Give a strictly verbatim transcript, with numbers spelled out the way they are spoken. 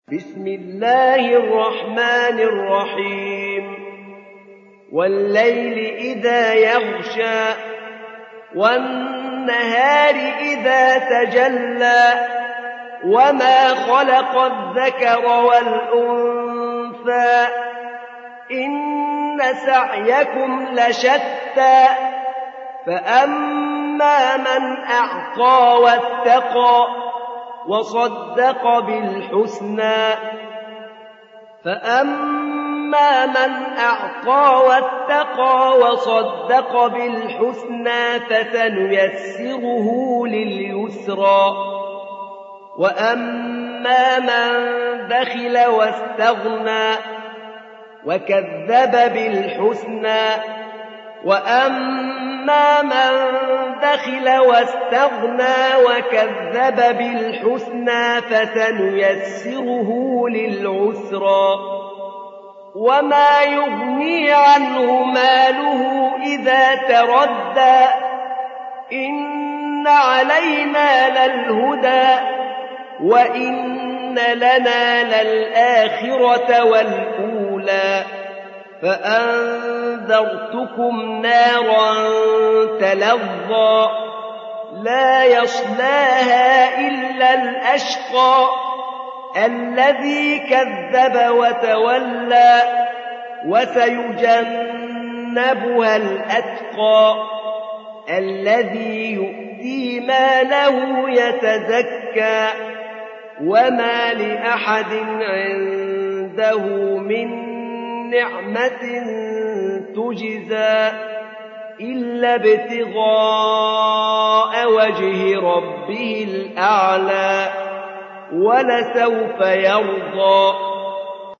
بسم الله الرحمن الرحيم والليل إذا يغشى والنهار إذا تجلى وما خلق الذكر والأنثى إن سعيكم لشتى فأما من أعطى واتقى وصدق بالحسنى فأما من أعطى واتقى وصدق بالحسنى فسنيسره لليسرى وأما من بخل واستغنى وكذب بالحسنى وأما من بخل واستغنى وكذب بالحسنى فسنيسره للعسرى وما يغني عنه ماله إذا تردى إن علينا للهدى وإن لنا للآخرة والأولى فأنذرتكم نارا تلظى لا يصلاها إلا الأشقى الذي كذب وتولى وسيجنبها الأتقى الذي يؤتي ماله يتزكى وما لأحد عنده من نعمة تجزى إلا ابتغاء وجه ربه الأعلى ولسوف يرضى